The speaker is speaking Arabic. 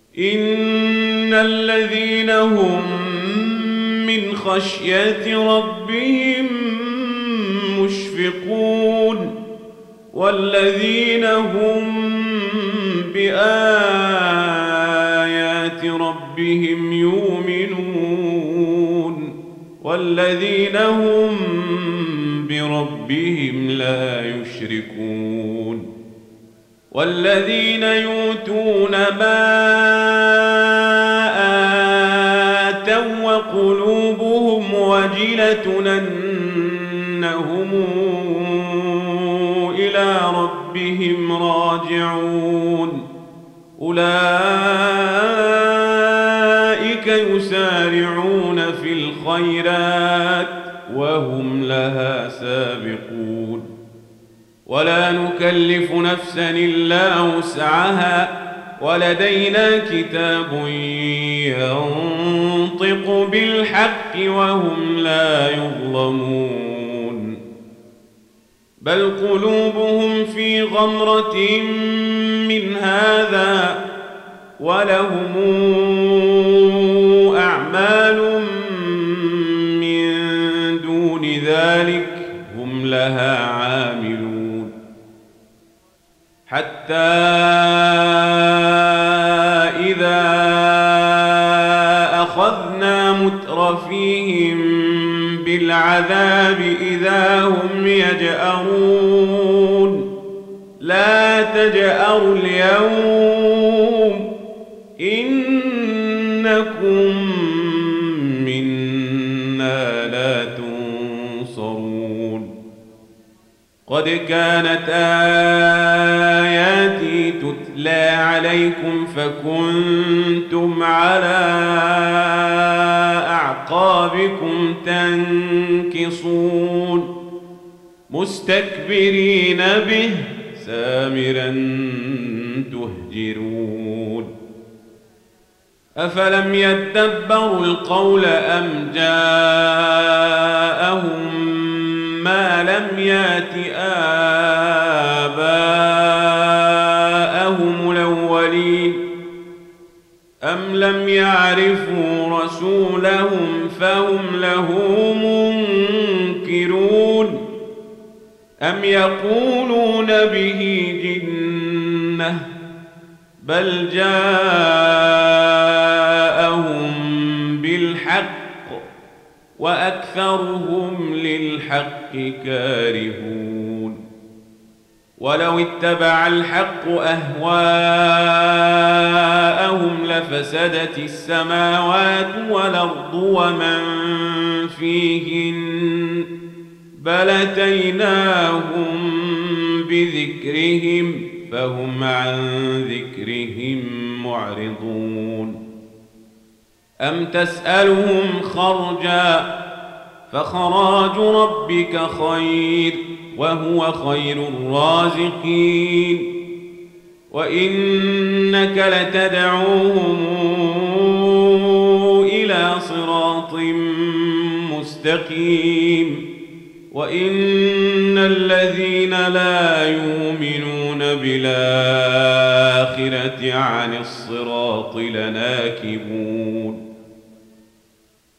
إن الذين هم من خشية ربهم مشفقون والذين هم بآيات ربهم يؤمنون والذين هم بربهم لا يشركون والذين يؤتون ما آتوا وقلوبهم وجلة أنهم إلى ربهم راجعون أولئك يسارعون في الخيرات وهم لها سابقون ولا نكلف نفسا إلا وسعها ولدينا كتاب ينطق بالحق وهم لا يظلمون بل قلوبهم في غمرة من هذا ولهم أعمال من دون ذلك هم لها عاملون حتى إذا أخذنا مترفيهم بالعذاب إذا هم يجأرون لا تجأروا اليوم إنكم منا لا تنصرون قد كانت آياتي تتلى عليكم فكنتم على أعقابكم تنكصون مستكبرين به سامرا تهجرون أفلم يدبروا القول أم جاءهم ما لم يات آباءهم الأولين أم لم يعرفوا رسولهم فهم له منكرون أم يقولون به جنة بل جاءهم بالحق وأكثرهم للحق كارهون ولو اتبع الحق أهواءهم لفسدت السماوات والأرض ومن فيهن بل أتيناهم بذكرهم فهم عن ذكرهم معرضون أم تسألهم خرجا فخراج ربك خير وهو خير الرازقين وإنك لتدعوهم إلى صراط مستقيم وإن الذين لا يؤمنون بالآخرة عن الصراط لناكبون